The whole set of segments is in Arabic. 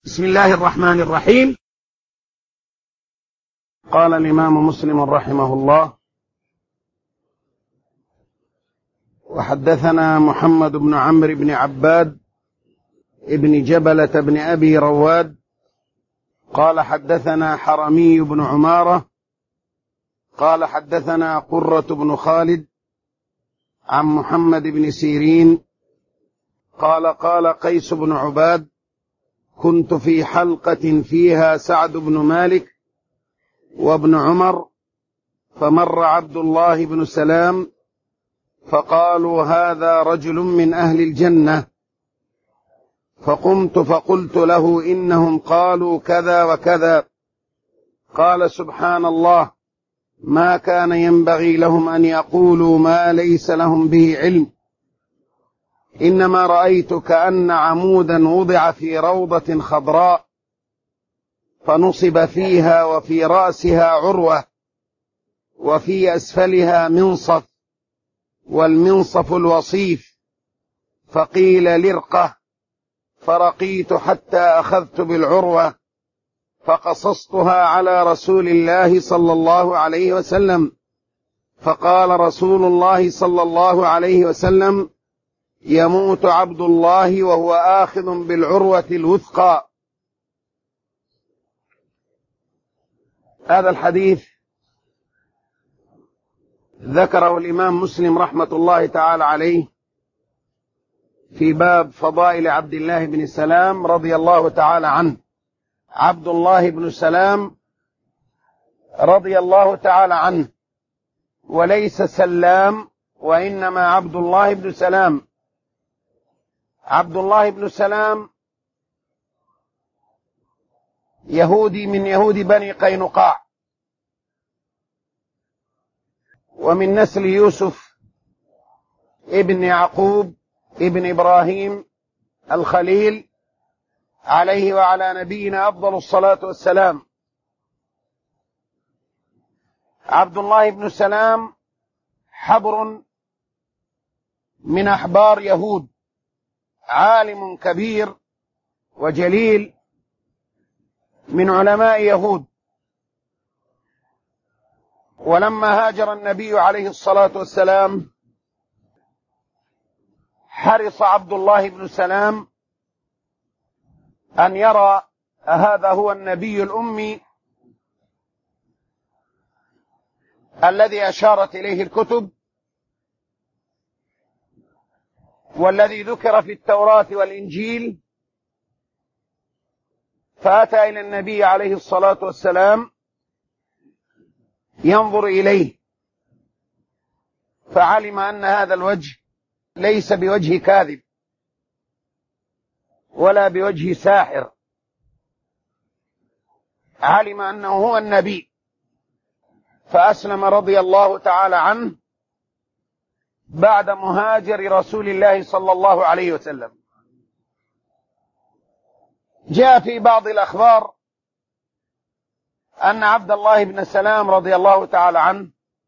بسم الله الرحمن الرحيم. قال الإمام مسلم رحمه الله: وحدثنا محمد بن عمرو بن عباد ابن جبلة بن أبي رواد قال حدثنا حرمي بن عمارة قال حدثنا قرة بن خالد عن محمد بن سيرين قال قال قيس بن عباد: كنت في حلقة فيها سعد بن مالك وابن عمر، فمر عبد الله بن سلام فقالوا: هذا رجل من أهل الجنة. فقمت فقلت له: إنهم قالوا كذا وكذا. قال: سبحان الله، ما كان ينبغي لهم أن يقولوا ما ليس لهم به علم، إنما رأيت كأن عمودا وضع في روضة خضراء فنصب فيها وفي رأسها عروة وفي أسفلها منصف، والمنصف الوصيف، فقيل لرقة، فرقيت حتى أخذت بالعروة فقصصتها على رسول الله صلى الله عليه وسلم، فقال رسول الله صلى الله عليه وسلم: يموت عبد الله وهو آخذ بالعروة الوثقى. هذا الحديث ذكره الإمام مسلم رحمة الله تعالى عليه في باب فضائل عبد الله بن سلام رضي الله تعالى عنه. عبد الله بن سلام رضي الله تعالى عنه، وليس سلام، وإنما عبد الله بن سلام. عبد الله بن سلام يهودي من يهود بني قينقاع، ومن نسل يوسف ابن يعقوب ابن إبراهيم الخليل عليه وعلى نبينا أفضل الصلاة والسلام. عبد الله بن سلام حبر من أحبار يهود، عالم كبير وجليل من علماء يهود. ولما هاجر النبي عليه الصلاة والسلام حرص عبد الله بن سلام أن يرى هذا هو النبي الأمي الذي أشارت إليه الكتب، والذي ذكر في التوراة والإنجيل. فأتى إلى النبي عليه الصلاة والسلام ينظر إليه، فعلم أن هذا الوجه ليس بوجه كاذب ولا بوجه ساحر، علم أنه هو النبي، فأسلم رضي الله تعالى عنه بعد مهاجر رسول الله صلى الله عليه وسلم. جاء في بعض الأخبار أن عبد الله بن سلام رضي الله تعالى عنه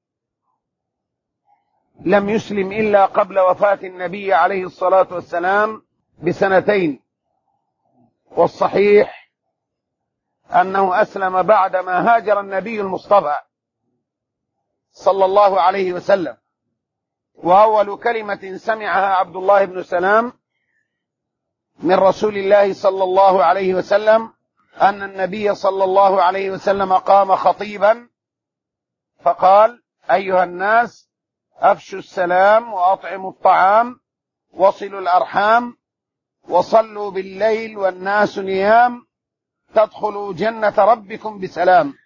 لم يسلم إلا قبل وفاة النبي عليه الصلاة والسلام ب2 والصحيح أنه أسلم بعدما هاجر النبي المصطفى صلى الله عليه وسلم. وأول كلمة سمعها عبد الله بن سلام من رسول الله صلى الله عليه وسلم أن النبي صلى الله عليه وسلم قام خطيبا فقال: أيها الناس، أفشوا السلام وأطعموا الطعام وصلوا الأرحام وصلوا بالليل والناس نيام تدخلوا جنة ربكم بسلام.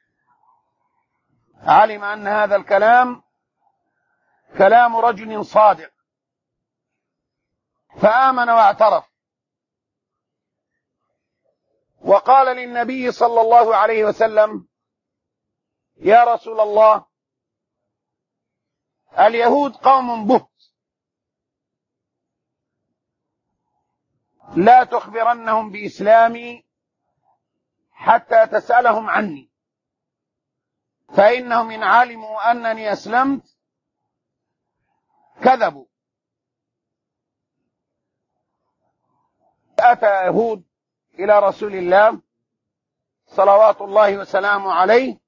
علم أن هذا الكلام كلام رجل صادق، فآمن واعترف، وقال للنبي صلى الله عليه وسلم: يا رسول الله، اليهود قوم بهت، لا تخبرنهم بإسلامي حتى تسألهم عني، فإنهم إن علموا أنني أسلمت كذبوا. أتى يهود إلى رسول الله صلوات الله وسلامه عليه،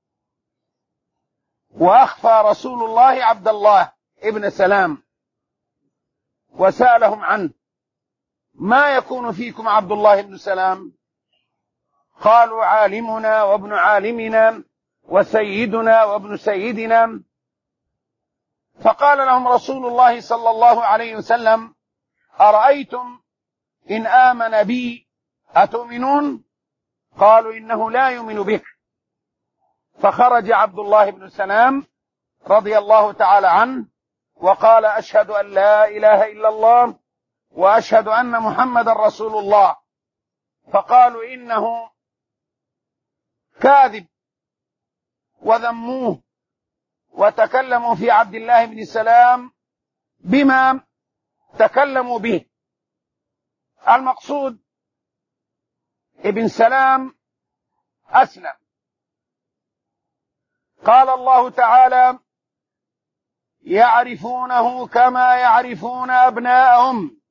وأخفى رسول الله عبد الله ابن سلام وسألهم عنه: ما يكون فيكم عبد الله بن سلام؟ قالوا: عالمنا وابن عالمنا وسيدنا وابن سيدنا. فقال لهم رسول الله صلى الله عليه وسلم: أرأيتم إن آمن بي أتؤمنون؟ قالوا: إنه لا يؤمن بك. فخرج عبد الله بن سلام رضي الله تعالى عنه وقال: أشهد أن لا إله إلا الله وأشهد أن محمد رسول الله. فقالوا: إنه كاذب، وذموه وتكلموا في عبد الله بن سلام بما تكلموا به. المقصود ابن سلام أسلم. قال الله تعالى: يعرفونه كما يعرفون أبناءهم،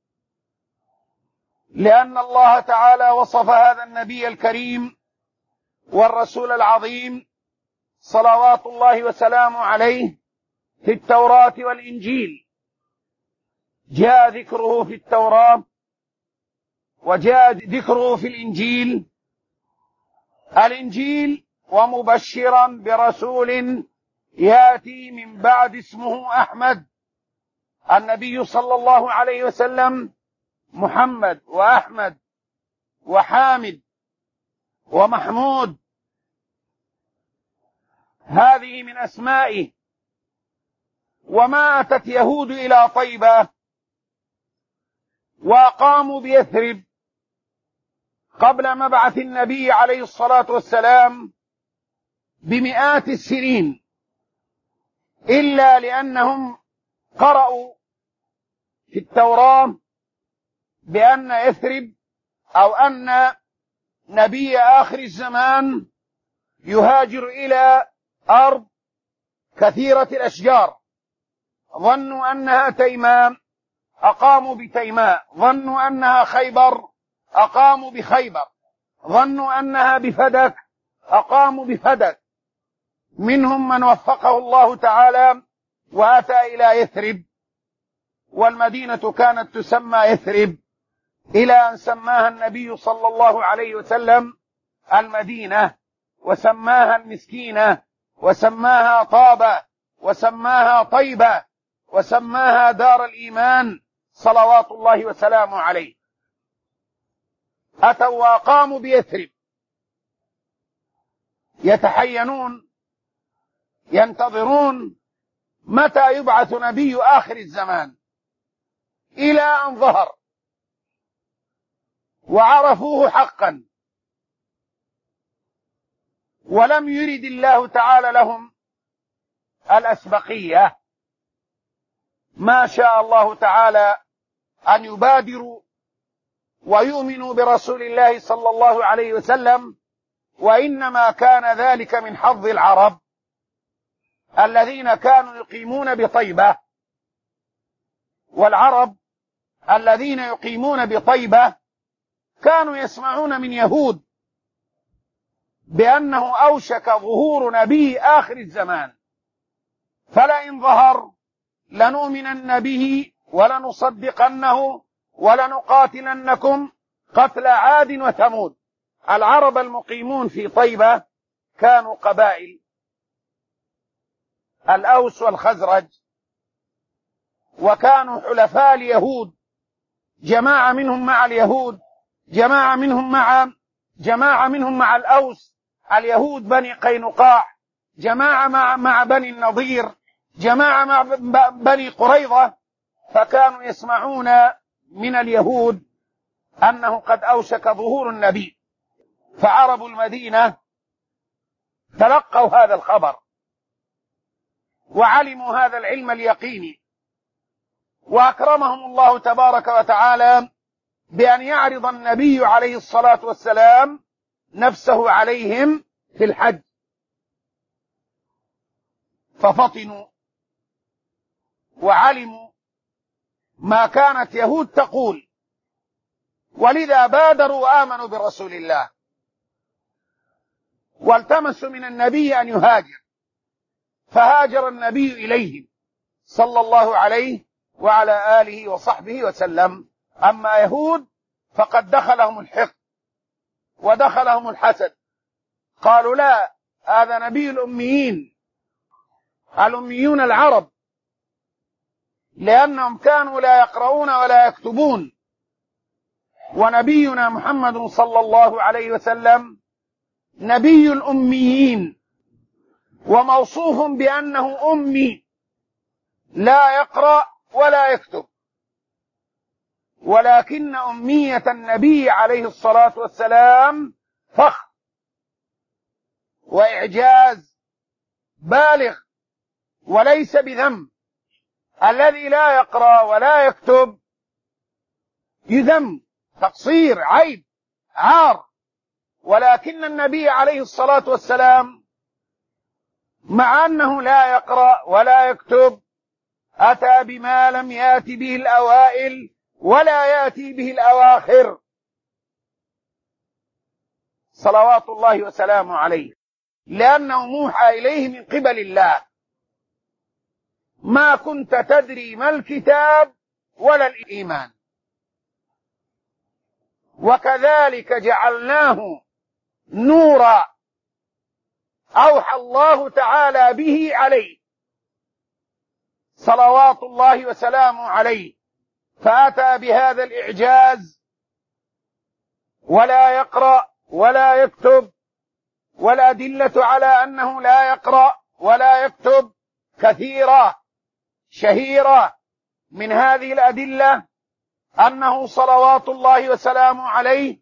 لأن الله تعالى وصف هذا النبي الكريم والرسول العظيم صلوات الله وسلامه عليه في التوراة والإنجيل. جاء ذكره في التوراة وجاء ذكره في الإنجيل. الإنجيل: ومبشرا برسول يأتي من بعد اسمه أحمد. النبي صلى الله عليه وسلم محمد وأحمد وحامد ومحمود، هذه من أسمائه. وما أتت يهود إلى طيبة وقاموا بيثرب قبل مبعث النبي عليه الصلاة والسلام بمئات السنين، إلا لأنهم قرأوا في التوراة بأن يثرب أو أن نبي آخر الزمان يهاجر إلى أرض كثيرة الأشجار. ظنوا أنها تيماء أقاموا بتيماء، ظنوا أنها خيبر أقاموا بخيبر، ظنوا أنها بفدك أقاموا بفدك. منهم من وفقه الله تعالى وأتى إلى يثرب، والمدينة كانت تسمى يثرب إلى أن سماها النبي صلى الله عليه وسلم المدينة، وسماها المسكينة، وسماها طابة، وسماها طيبة، وسماها دار الإيمان صلوات الله وسلامه عليه. أتوا وقاموا بيثرب يتحينون ينتظرون متى يبعث نبي آخر الزمان، إلى أن ظهر وعرفوه حقا، ولم يرد الله تعالى لهم الأسبقية. ما شاء الله تعالى أن يبادروا ويؤمنوا برسول الله صلى الله عليه وسلم، وإنما كان ذلك من حظ العرب الذين كانوا يقيمون بطيبة. والعرب الذين يقيمون بطيبة كانوا يسمعون من يهود بأنه أوشك ظهور نبي آخر الزمان، فلئن ظهر لنؤمنن به ولنصدقنه ولنقاتلنكم قتل عاد وثمود. العرب المقيمون في طيبة كانوا قبائل الأوس والخزرج، وكانوا حلفاء اليهود، جماعة منهم مع اليهود، جماعة منهم مع الأوس، اليهود بني قينقاع، جماعة مع بني النضير، جماعة مع بني قريظة. فكانوا يسمعون من اليهود أنه قد أوشك ظهور النبي، فعرب المدينة تلقوا هذا الخبر وعلموا هذا العلم اليقيني، وأكرمهم الله تبارك وتعالى بأن يعرض النبي عليه الصلاة والسلام نفسه عليهم في الحج، ففطنوا وعلموا ما كانت يهود تقول ولذا بادروا وآمنوا برسول الله، والتمسوا من النبي أن يهاجر، فهاجر النبي إليهم صلى الله عليه وعلى آله وصحبه وسلم. أما يهود فقد دخلهم الحقد ودخلهم الحسد، قالوا لا، هذا نبي الأميين، الأميون العرب، لأنهم كانوا لا يقرؤون ولا يكتبون، ونبينا محمد صلى الله عليه وسلم نبي الأميين، وموصوف بأنه أمي لا يقرأ ولا يكتب، ولكن أمية النبي عليه الصلاة والسلام فخر وإعجاز بالغ وليس بذنب. الذي لا يقرأ ولا يكتب يذم، تقصير، عيب، عار، ولكن النبي عليه الصلاة والسلام مع أنه لا يقرأ ولا يكتب أتى بما لم يأت به الأوائل ولا يأتي به الأواخر صلوات الله وسلامه عليه، لأنه موحى إليه من قبل الله. ما كنت تدري ما الكتاب ولا الإيمان، وكذلك جعلناه نورا أوحى الله تعالى به عليه صلوات الله وسلامه عليه، فأتى بهذا الإعجاز ولا يقرأ ولا يكتب. والأدلة على أنه لا يقرأ ولا يكتب كثيرة شهيرة. من هذه الأدلة أنه صلوات الله وسلامه عليه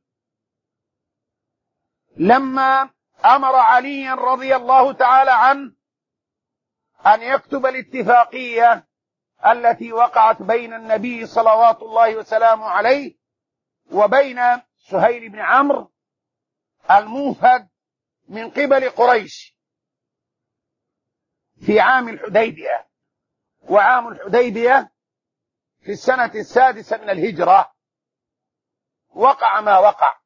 لما أمر عليا رضي الله تعالى عنه أن يكتب الاتفاقية التي وقعت بين النبي صلوات الله وسلامه عليه وبين سهيل بن عمرو الموفد من قبل قريش في عام الحديبية، وعام الحديبية في السنة 6 من الهجرة، وقع ما وقع.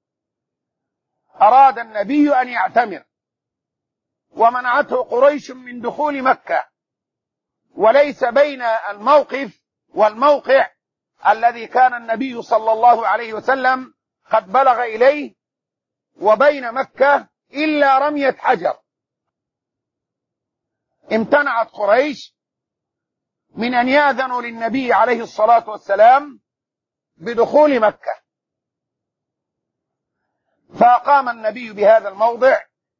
أراد النبي أن يعتمر ومنعته قريش من دخول مكة، وليس بين الموقف والموقع الذي كان النبي صلى الله عليه وسلم قد بلغ إليه وبين مكة إلا رمية حجر. امتنعت قريش من أن يأذنوا للنبي عليه الصلاة والسلام بدخول مكة، فقام النبي بهذا الموضع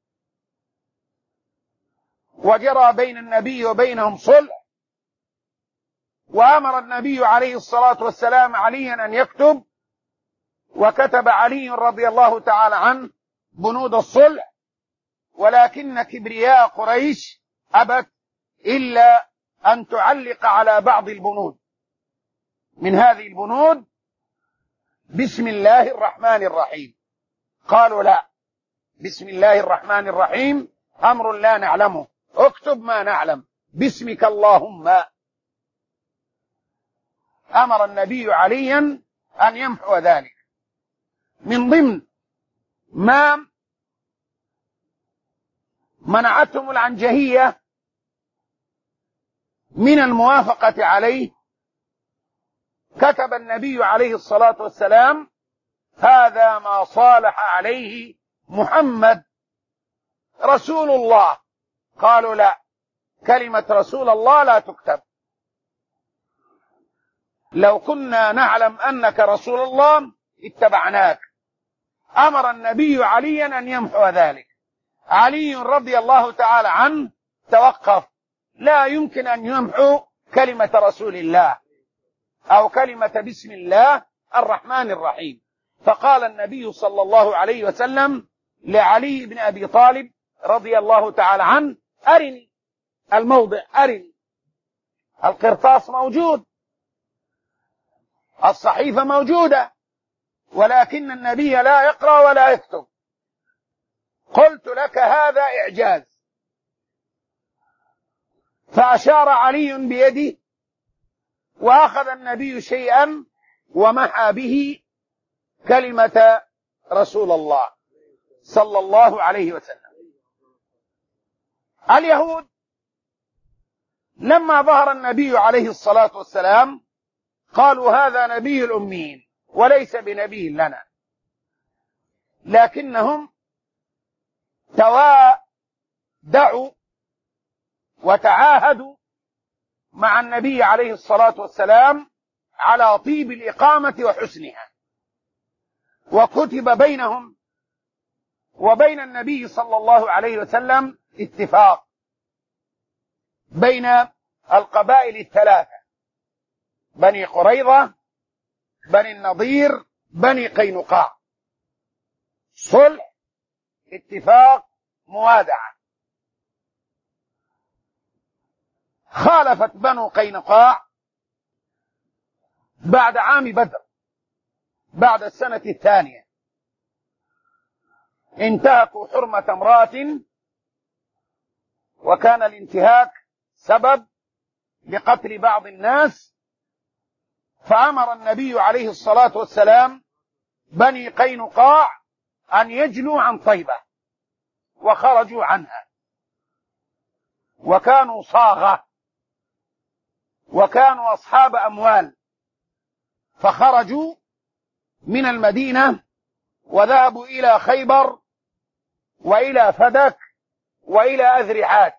وجرى بين النبي وبينهم صلح، وأمر النبي عليه الصلاة والسلام عليا أن يكتب، وكتب علي رضي الله تعالى عنه بنود الصلح، ولكن كبرياء قريش أبت إلا أن تعلق على بعض البنود. من هذه البنود بسم الله الرحمن الرحيم. قالوا لا، بسم الله الرحمن الرحيم أمر لا نعلمه، اكتب ما نعلم، باسمك اللهم. أمر النبي عليا أن يمحو ذلك. من ضمن ما منعتهم العنجهية من الموافقة عليه، كتب النبي عليه الصلاة والسلام هذا ما صالح عليه محمد رسول الله. قالوا لا، كلمة رسول الله لا تكتب، لو كنا نعلم أنك رسول الله اتبعناك. أمر النبي عليا أن يمحو ذلك. علي رضي الله تعالى عنه توقف، لا يمكن أن يمحو كلمة رسول الله أو كلمة بسم الله الرحمن الرحيم. فقال النبي صلى الله عليه وسلم لعلي بن أبي طالب رضي الله تعالى عنه أرني الموضع، أرني. القرطاس موجود، الصحيفة موجودة، ولكن النبي لا يقرأ ولا يكتب. قلت لك هذا إعجاز. فأشار علي بيده، وأخذ النبي شيئا ومحى به كلمة رسول الله صلى الله عليه وسلم. اليهود لما ظهر النبي عليه الصلاة والسلام قالوا هذا نبي الأميين وليس بنبي لنا، لكنهم توادعوا وتعاهدوا مع النبي عليه الصلاة والسلام على طيب الإقامة وحسنها، وكتب بينهم وبين النبي صلى الله عليه وسلم اتفاق بين القبائل الثلاثة: بني قريظة، بني النضير، بني قينقاع. صلح، اتفاق، موادعة. خالفت بنو قينقاع بعد عام بدر، بعد السنة الثانية، انتهكوا حرمة امرأة، وكان الانتهاك سبب لقتل بعض الناس، فأمر النبي عليه الصلاة والسلام بني قينقاع أن يجلوا عن طيبة، وخرجوا عنها، وكانوا صاغة، وكانوا أصحاب أموال، فخرجوا من المدينة وذهبوا إلى خيبر وإلى فدك وإلى أذرعات.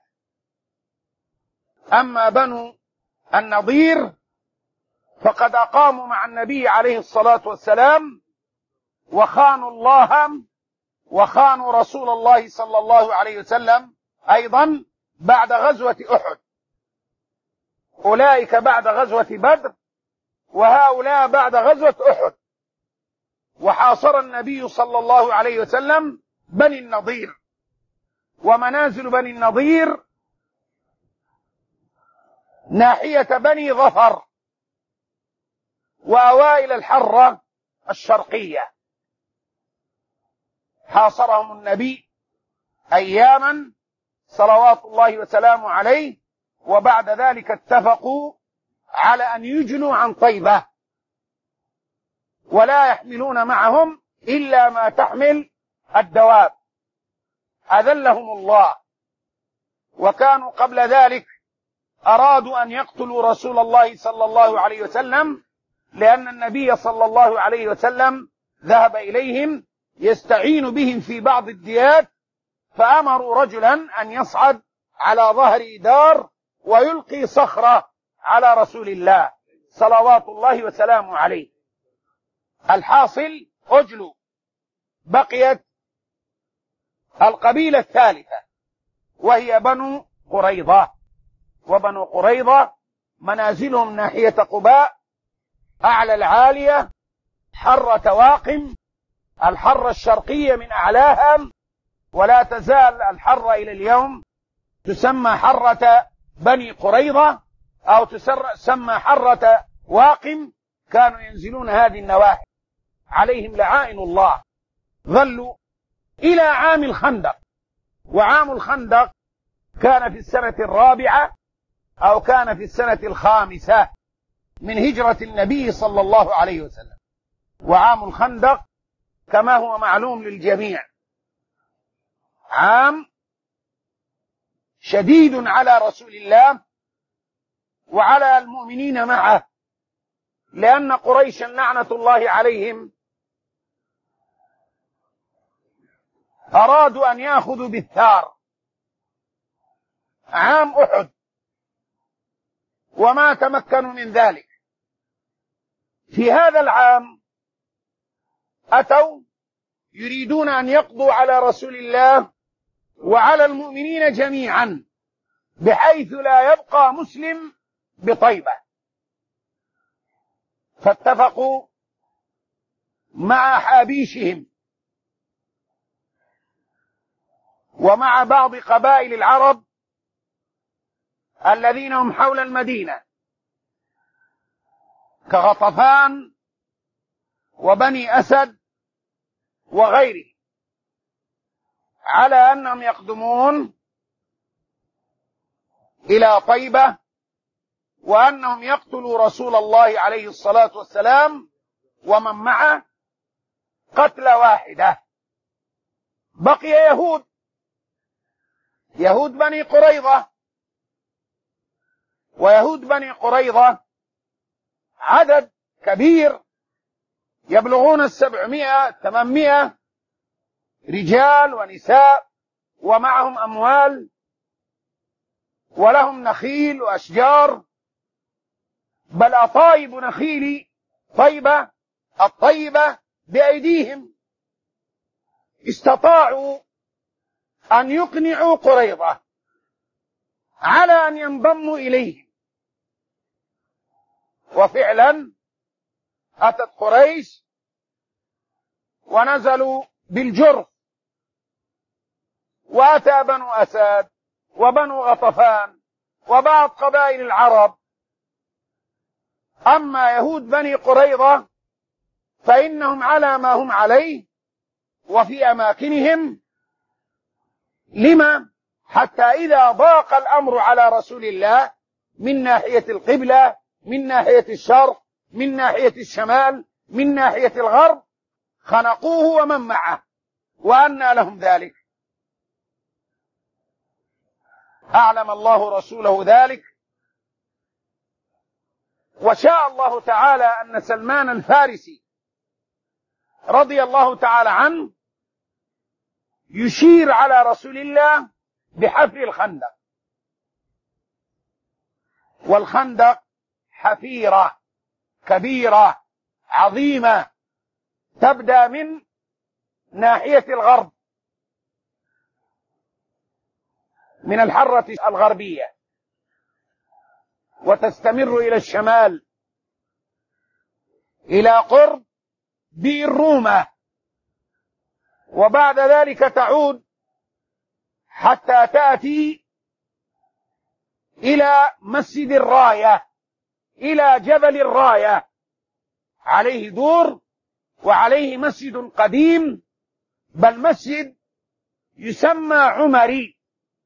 أما بنو النضير فقد أقاموا مع النبي عليه الصلاة والسلام، وخانوا الله وخانوا رسول الله صلى الله عليه وسلم أيضا بعد غزوة أحد. أولئك بعد غزوة بدر، وهؤلاء بعد غزوة أحد. وحاصر النبي صلى الله عليه وسلم بني النضير، ومنازل بني النضير ناحية بني ظفر وأوائل الحرة الشرقية. حاصرهم النبي أياما صلوات الله وسلامه عليه، وبعد ذلك اتفقوا على أن يجلوا عن طيبة، ولا يحملون معهم إلا ما تحمل الدواب. أذلهم الله. وكانوا قبل ذلك أرادوا أن يقتلوا رسول الله صلى الله عليه وسلم، لأن النبي صلى الله عليه وسلم ذهب إليهم يستعين بهم في بعض الديات، فأمروا رجلا أن يصعد على ظهر دار ويلقي صخرة على رسول الله صلوات الله وسلامه عليه. الحاصل أجلوا. بقيت القبيلة الثالثة وهي بنو قريظة. وبنو قريظة منازلهم ناحية قباء، أعلى العالية، حرة واقم، الحرة الشرقية من أعلاها، ولا تزال الحرة إلى اليوم تسمى حرة بني قريظة، أو تسمى حرة واقم. كانوا ينزلون هذه النواحي، عليهم لعائن الله. ظلوا إلى عام الخندق. وعام الخندق كان في السنة الرابعة أو كان في السنة الخامسة من هجرة النبي صلى الله عليه وسلم. وعام الخندق كما هو معلوم للجميع عام شديد على رسول الله وعلى المؤمنين معه، لأن قريشا لعنة الله عليهم أرادوا أن يأخذوا بالثار عام أحد، وما تمكنوا من ذلك. في هذا العام أتوا يريدون أن يقضوا على رسول الله وعلى المؤمنين جميعا، بحيث لا يبقى مسلم بطيبة. فاتفقوا مع حابيشهم ومع بعض قبائل العرب الذين هم حول المدينة كغطفان وبني أسد وغيره، على أنهم يقدمون إلى طيبة، وأنهم يقتلوا رسول الله عليه الصلاة والسلام ومن معه، قتلى واحدة. بقي يهود بني قريظة. ويهود بني قريظة عدد كبير، يبلغون 700 800 رجال ونساء، ومعهم أموال، ولهم نخيل وأشجار، بل أطايب نخيل طيبة الطيبة بأيديهم. استطاعوا أن يقنعوا قريظة على أن ينضموا إليه، وفعلا أتت قريش ونزلوا بالجرف، وأتى بنو أسد وبنو غطفان وبعض قبائل العرب. أما يهود بني قريظة فإنهم على ما هم عليه وفي أماكنهم. لما؟ حتى إذا ضاق الأمر على رسول الله من ناحية القبلة، من ناحية الشرق، من ناحية الشمال، من ناحية الغرب، خنقوه ومن معه. وأنى لهم ذلك؟ أعلم الله رسوله ذلك، وشاء الله تعالى أن سلمان الفارسي رضي الله تعالى عنه يشير على رسول الله بحفر الخندق. والخندق حفيرة كبيرة عظيمة تبدأ من ناحية الغرب من الحرة الغربية، وتستمر إلى الشمال إلى قرب بئر رومة، وبعد ذلك تعود حتى تأتي إلى مسجد الراية، إلى جبل الراية، عليه دور وعليه مسجد قديم، بل مسجد يسمى عمري.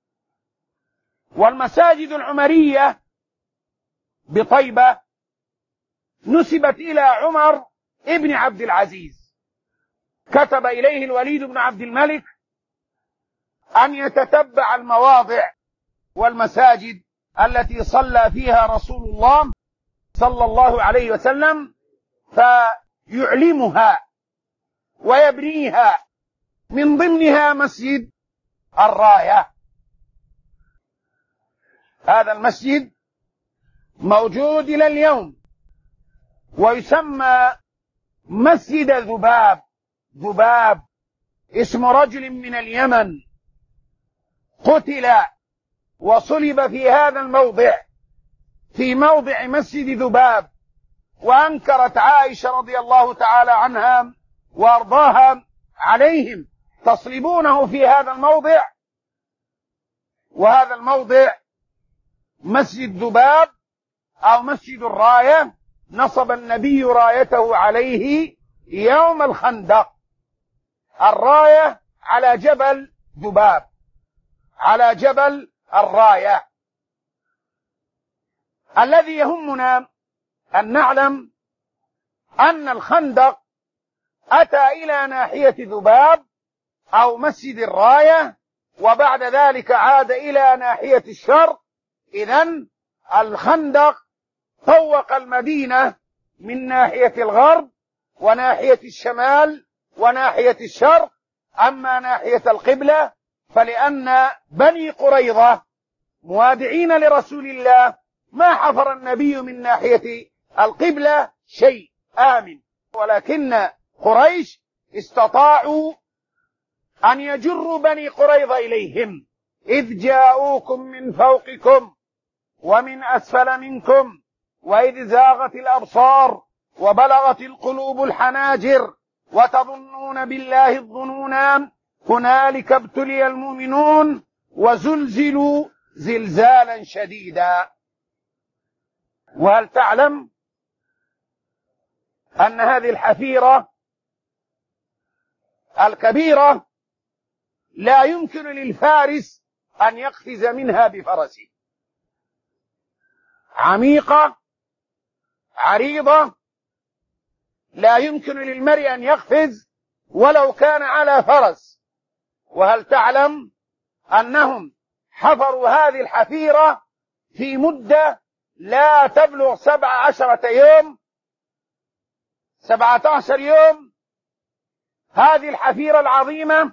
والمساجد العمرية بطيبة نسبت إلى عمر ابن عبد العزيز. كتب إليه الوليد بن عبد الملك أن يتتبع المواضع والمساجد التي صلى فيها رسول الله صلى الله عليه وسلم، فيعلمها ويبنيها، من ضمنها مسجد الراية. هذا المسجد موجود إلى اليوم، ويسمى مسجد ذباب. ذباب اسم رجل من اليمن قتل وصلب في هذا الموضع، في موضع مسجد ذباب. وأنكرت عائشة رضي الله تعالى عنها وأرضاها عليهم تصلبونه في هذا الموضع. وهذا الموضع مسجد ذباب أو مسجد الراية نصب النبي رايته عليه يوم الخندق. الراية على جبل ذباب، على جبل الراية. الذي يهمنا أن نعلم أن الخندق أتى إلى ناحية ذباب أو مسجد الراية، وبعد ذلك عاد إلى ناحية الشرق. إذن الخندق طوق المدينة من ناحية الغرب وناحية الشمال وناحية الشرق. أما ناحية القبلة فلأن بني قريظة موادعين لرسول الله ما حفر النبي من ناحية القبلة شيء آمن، ولكن قريش استطاعوا أن يجروا بني قريظة إليهم، إذ جاءوكم من فوقكم ومن أسفل منكم وإذ زاغت الأبصار وبلغت القلوب الحناجر وتظنون بالله الظنونا هنالك ابتلي المؤمنون وزلزلوا زلزالا شديدا. وهل تعلم أن هذه الحفيرة الكبيرة لا يمكن للفارس أن يقفز منها بفرسه؟ عميقة عريضة، لا يمكن للمرء أن يقفز ولو كان على فرس. وهل تعلم أنهم حفروا هذه الحفيرة في مدة لا تبلغ 17 يوم، 17 يوم. هذه الحفيرة العظيمة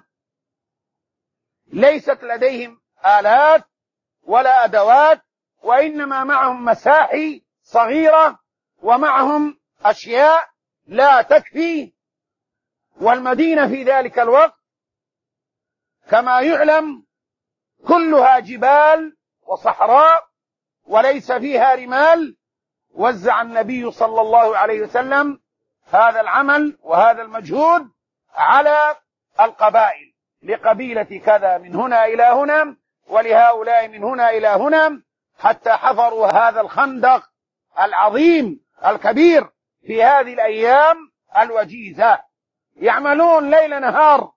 ليست لديهم آلات ولا أدوات، وإنما معهم مساحي صغيرة ومعهم أشياء لا تكفي. والمدينة في ذلك الوقت كما يعلم كلها جبال وصحراء وليس فيها رمال. وزع النبي صلى الله عليه وسلم هذا العمل وهذا المجهود على القبائل، لقبيلة كذا من هنا إلى هنا، ولهؤلاء من هنا إلى هنا، حتى حفروا هذا الخندق العظيم الكبير في هذه الأيام الوجيزة، يعملون ليل نهار.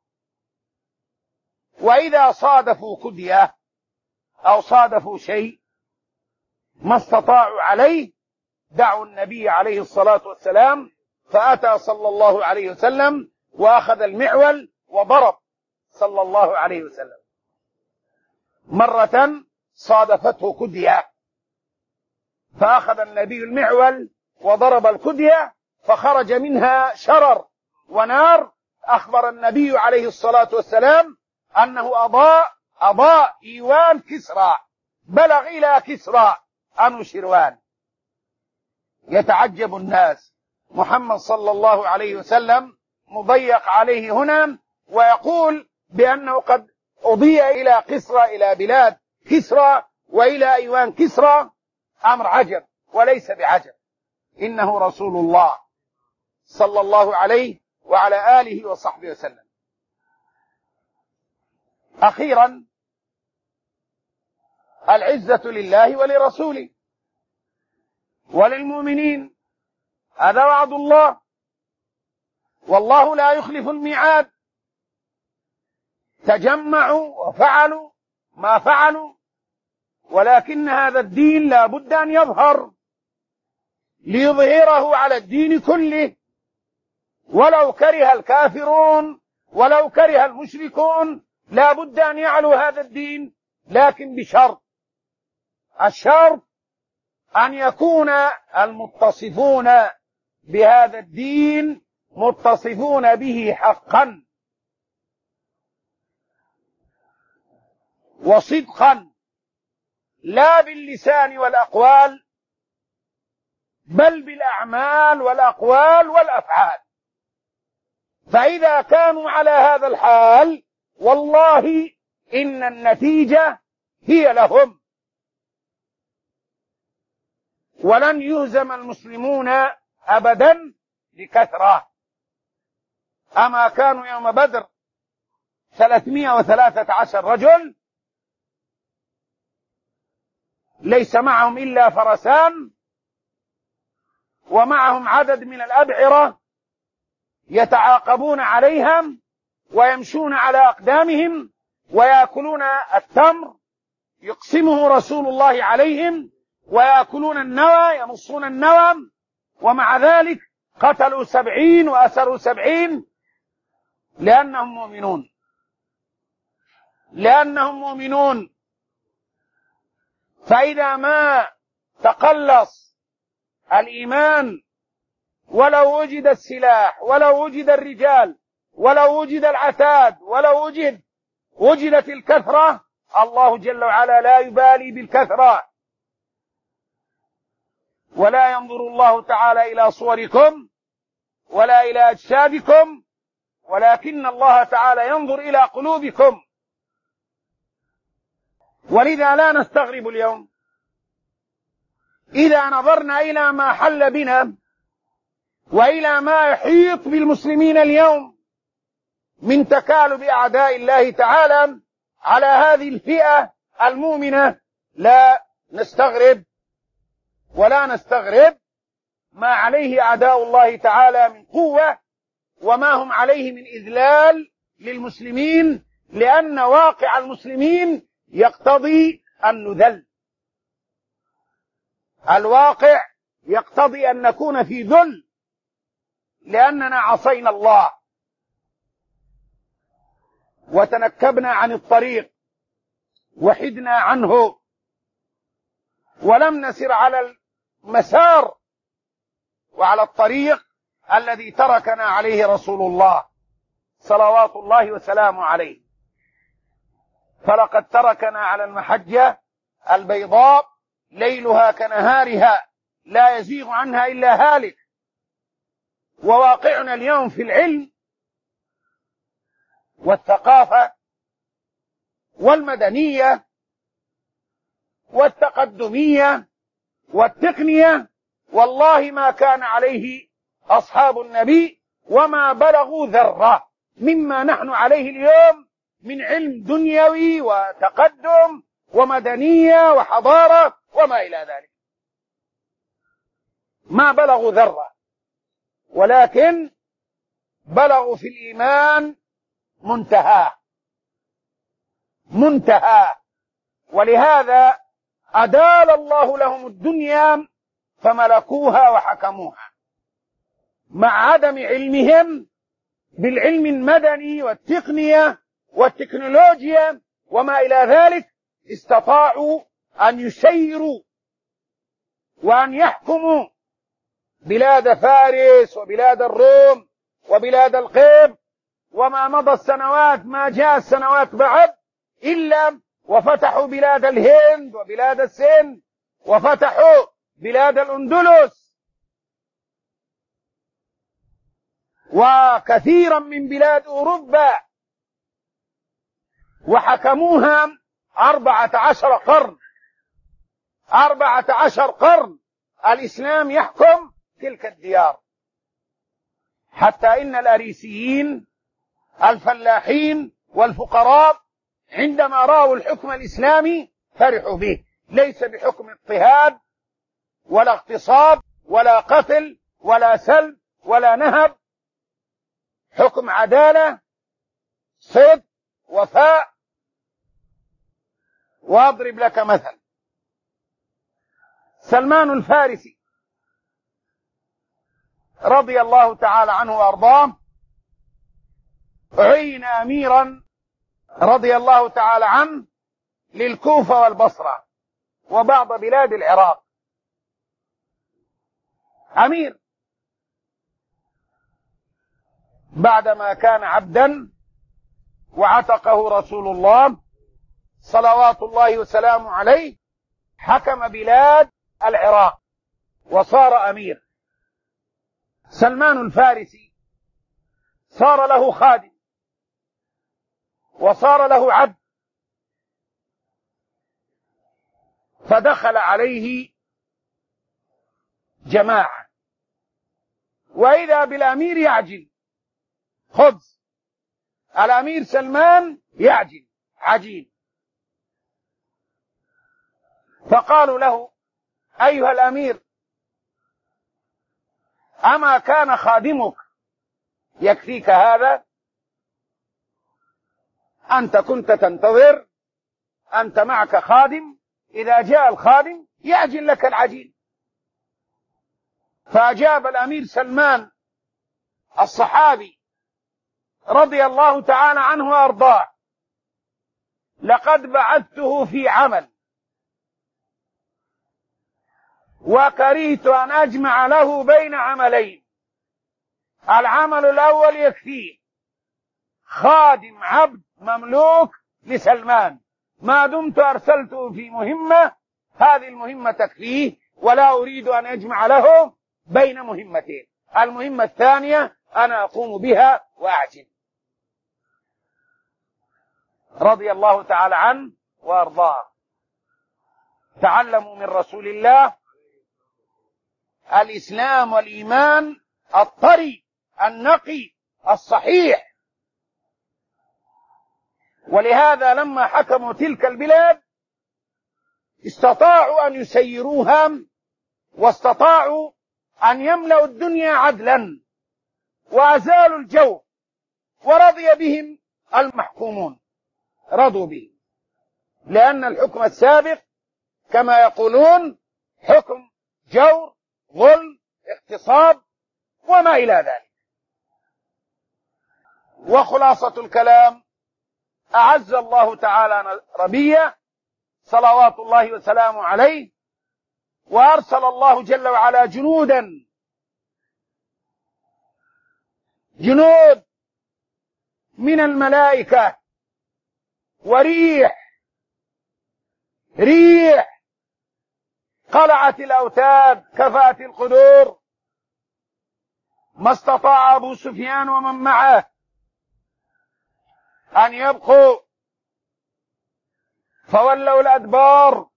وإذا صادفوا كدية أو صادفوا شيء ما استطاعوا عليه دعوا النبي عليه الصلاة والسلام، فأتى صلى الله عليه وسلم وأخذ المعول وضرب صلى الله عليه وسلم. مرة صادفته كدية فأخذ النبي المعول وضرب الكدية فخرج منها شرر ونار. أخبر النبي عليه الصلاة والسلام أنه أضاء إيوان كسرى، بلغ إلى كسرى أنوشروان. يتعجب الناس، محمد صلى الله عليه وسلم مضيق عليه هنا ويقول بأنه قد أضيء إلى قسرى، إلى بلاد كسرى وإلى أيوان كسرى. أمر عجب وليس بعجب، إنه رسول الله صلى الله عليه وعلى آله وصحبه وسلم. أخيرا، العزة لله ولرسوله وللمؤمنين، هذا وعد الله، والله لا يخلف الميعاد. تجمعوا وفعلوا ما فعلوا، ولكن هذا الدين لا بد أن يظهر ليظهره على الدين كله، ولو كره الكافرون ولو كره المشركون لا بد أن يعلو هذا الدين، لكن بشرط. الشرط أن يكون المتصفون بهذا الدين متصفون به حقا وصدقا، لا باللسان والأقوال بل بالأعمال والأقوال والأفعال. فإذا كانوا على هذا الحال والله إن النتيجة هي لهم، ولن يهزم المسلمون أبدا بكثرة. أما كانوا يوم بدر 313 رجل، ليس معهم إلا فرسان، ومعهم عدد من الأبعرة يتعاقبون عليهم ويمشون على أقدامهم ويأكلون التمر يقسمه رسول الله عليهم، ويأكلون النوى يمصون النوى، ومع ذلك قتلوا 70 وأسروا 70 لأنهم مؤمنون. فإذا ما تقلص الإيمان ولو وجد السلاح ولو وجد الرجال ولو وجد العتاد ولو وجدت الكثرة، الله جل وعلا لا يبالي بالكثرة، ولا ينظر الله تعالى إلى صوركم ولا إلى أجسادكم، ولكن الله تعالى ينظر إلى قلوبكم. ولذا لا نستغرب اليوم إذا نظرنا إلى ما حل بنا وإلى ما يحيط بالمسلمين اليوم من تكالب أعداء الله تعالى على هذه الفئة المؤمنة، لا نستغرب ولا نستغرب ما عليه أعداء الله تعالى من قوة وما هم عليه من إذلال للمسلمين، لأن واقع المسلمين يقتضي أن نذل. الواقع يقتضي أن نكون في ذل، لأننا عصينا الله وتنكبنا عن الطريق وحدنا عنه ولم نسر على المسار وعلى الطريق الذي تركنا عليه رسول الله صلوات الله وسلامه عليه. فلقد تركنا على المحجة البيضاء ليلها كنهارها لا يزيغ عنها إلا هالك. وواقعنا اليوم في العلم والثقافة والمدنية والتقدمية والتقنية والله ما كان عليه أصحاب النبي وما بلغوا ذرة مما نحن عليه اليوم من علم دنيوي وتقدم ومدنية وحضارة وما إلى ذلك. ما بلغوا ذرة، ولكن بلغوا في الإيمان منتهى. ولهذا أدال الله لهم الدنيا فملكوها وحكموها مع عدم علمهم بالعلم المدني والتقنية والتكنولوجيا وما إلى ذلك. استطاعوا أن يسيروا وأن يحكموا بلاد فارس وبلاد الروم وبلاد القبط، وما مضى السنوات ما جاء السنوات بعد إلا وفتحوا بلاد الهند وبلاد السند وفتحوا بلاد الأندلس وكثيرا من بلاد أوروبا وحكموها 14 قرن الإسلام يحكم تلك الديار، حتى إن الأريسيين الفلاحين والفقراء عندما رأوا الحكم الإسلامي فرحوا به، ليس بحكم اضطهاد ولا اغتصاب ولا قتل ولا سلب ولا نهب، حكم عدالة صدق وفاء. وأضرب لك مثل، سلمان الفارسي رضي الله تعالى عنه وأرضاه عين أميرا رضي الله تعالى عنه للكوفة والبصرة وبعض بلاد العراق، أمير بعدما كان عبدا وعتقه رسول الله صلوات الله وسلامه عليه، حكم بلاد العراق وصار أمير. سلمان الفارسي صار له خادم وصار له عبد، فدخل عليه جماعة وإذا بالأمير يعجن خبز، الأمير سلمان يعجن عجين، فقالوا له أيها الأمير أما كان خادمك يكفيك هذا؟ أنت كنت تنتظر، أنت معك خادم، إذا جاء الخادم يعجن لك العجين. فأجاب الأمير سلمان الصحابي رضي الله تعالى عنه وأرضاه لقد بعثته في عمل وكرهت أن أجمع له بين عملين، العمل الأول يكفيه خادم عبد مملوك لسلمان، ما دمت أرسلته في مهمة هذه المهمة تكفيه ولا أريد أن أجمع له بين مهمتين، المهمة الثانية أنا أقوم بها وأعجل. رضي الله تعالى عنه وأرضاه. تعلموا من رسول الله الإسلام والإيمان الطري النقي الصحيح. ولهذا لما حكموا تلك البلاد استطاعوا أن يسيروها واستطاعوا أن يملأوا الدنيا عدلا وأزالوا الجور، ورضي بهم المحكومون، رضوا به، لأن الحكم السابق كما يقولون حكم جور ظلم اغتصاب وما إلى ذلك. وخلاصة الكلام أعز الله تعالى نبيه صلوات الله وسلامه عليه، وأرسل الله جل وعلا جنود من الملائكة وريح قلعت الأوتاد كفأت القدور، ما استطاع أبو سفيان ومن معه أن يبقوا، فولوا الأدبار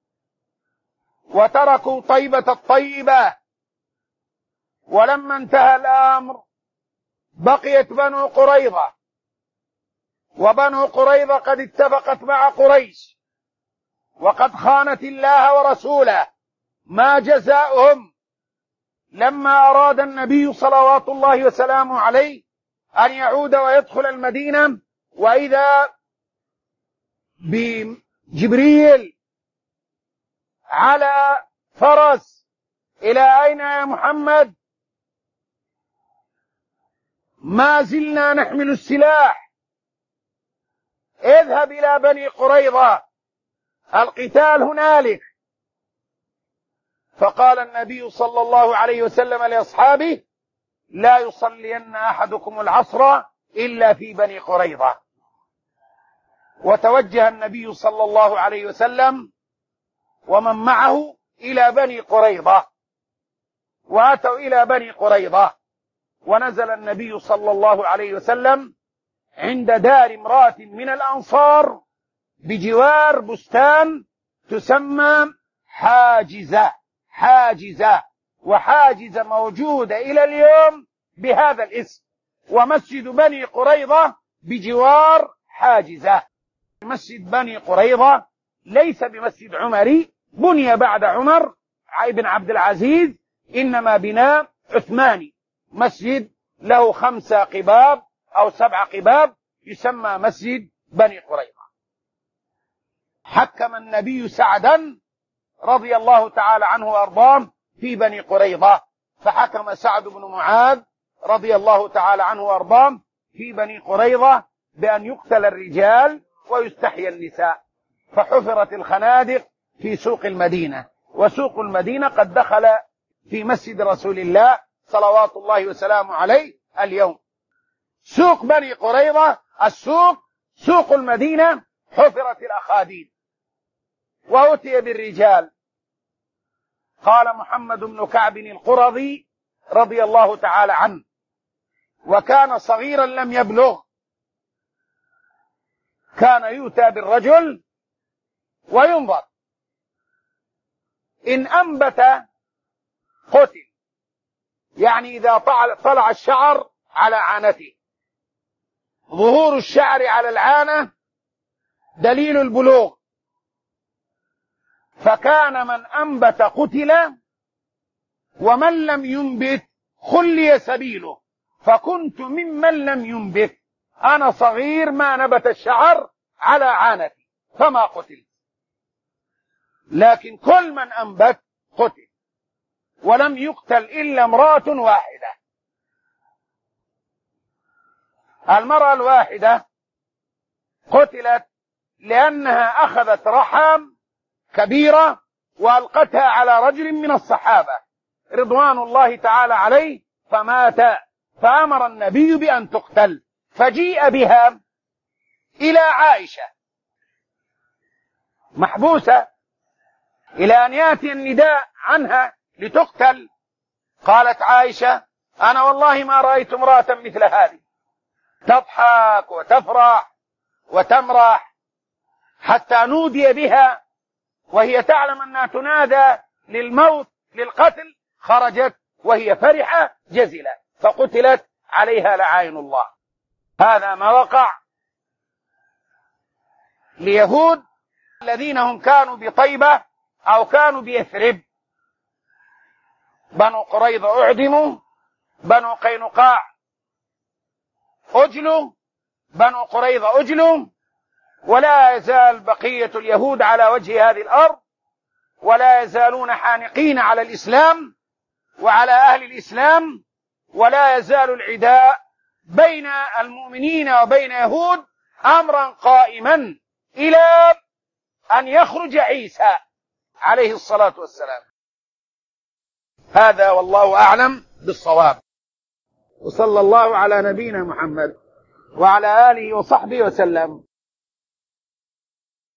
وتركوا طيبة الطيبة. ولما انتهى الأمر بقيت بنو قريظة، وبنو قريظة قد اتفقت مع قريش وقد خانت الله ورسوله. ما جزاؤهم لما أراد النبي صلوات الله وسلامه عليه أن يعود ويدخل المدينة، وإذا بجبريل على فرس: إلى أين يا محمد؟ ما زلنا نحمل السلاح، اذهب إلى بني قريظة، القتال هنالك. فقال النبي صلى الله عليه وسلم لأصحابه: لا يصلين أحدكم العصر إلا في بني قريظة. وتوجه النبي صلى الله عليه وسلم ومن معه إلى بني قريظة، وأتوا إلى بني قريظة، ونزل النبي صلى الله عليه وسلم عند دار امرأة من الأنصار بجوار بستان تسمى حاجزة، وحاجزة موجودة إلى اليوم بهذا الاسم، ومسجد بني قريظة بجوار حاجزة. مسجد بني قريظة ليس بمسجد عمري بني بعد عمر بن عبد العزيز، إنما بناء عثماني، مسجد له 5 قباب أو 7 قباب، يسمى مسجد بني قريظة. حكم النبي سعدا رضي الله تعالى عنه وأرضاه في بني قريظة، فحكم سعد بن معاذ رضي الله تعالى عنه وأرضاه في بني قريظة بأن يقتل الرجال ويستحيي النساء، فحفرت الخنادق في سوق المدينة، وسوق المدينة قد دخل في مسجد رسول الله صلوات الله وسلامه عليه اليوم. سوق بني قريظة، سوق المدينة، حفرت الأخاديد وأتي بالرجال. قال محمد بن كعب القرظي رضي الله تعالى عنه، وكان صغيرا لم يبلغ، كان يؤتى بالرجل وينظر، إن أنبت قتل، يعني إذا طلع الشعر على عانته، ظهور الشعر على العانة دليل البلوغ، فكان من أنبت قتل ومن لم ينبت خلي سبيله، فكنت ممن لم ينبت، أنا صغير ما نبت الشعر على عانتي فما قتل، لكن كل من أنبت قتل، ولم يقتل إلا امرأة واحدة. المرأة الواحدة قتلت لأنها أخذت رحم كبيرة وألقتها على رجل من الصحابة رضوان الله تعالى عليه فمات، فأمر النبي بأن تقتل، فجيء بها إلى عائشة محبوسة إلى أن يأتي النداء عنها لتقتل. قالت عائشة: أنا والله ما رأيت امرأة مثل هذه، تضحك وتفرح وتمرح، حتى نودي بها وهي تعلم أنها تنادى للموت للقتل، خرجت وهي فرحة جزلة فقتلت عليها لعائن الله. هذا ما وقع ليهود الذين هم كانوا بطيبة أو كانوا بيثرب. بنو قريظة أعدموا، بنو قينقاع أجلوا، بنو قريظة أجلوا، ولا يزال بقية اليهود على وجه هذه الأرض، ولا يزالون حانقين على الإسلام وعلى أهل الإسلام، ولا يزال العداء بين المؤمنين وبين يهود أمرا قائما إلى أن يخرج عيسى عليه الصلاة والسلام. هذا والله أعلم بالصواب. وصلى الله على نبينا محمد وعلى آله وصحبه وسلم.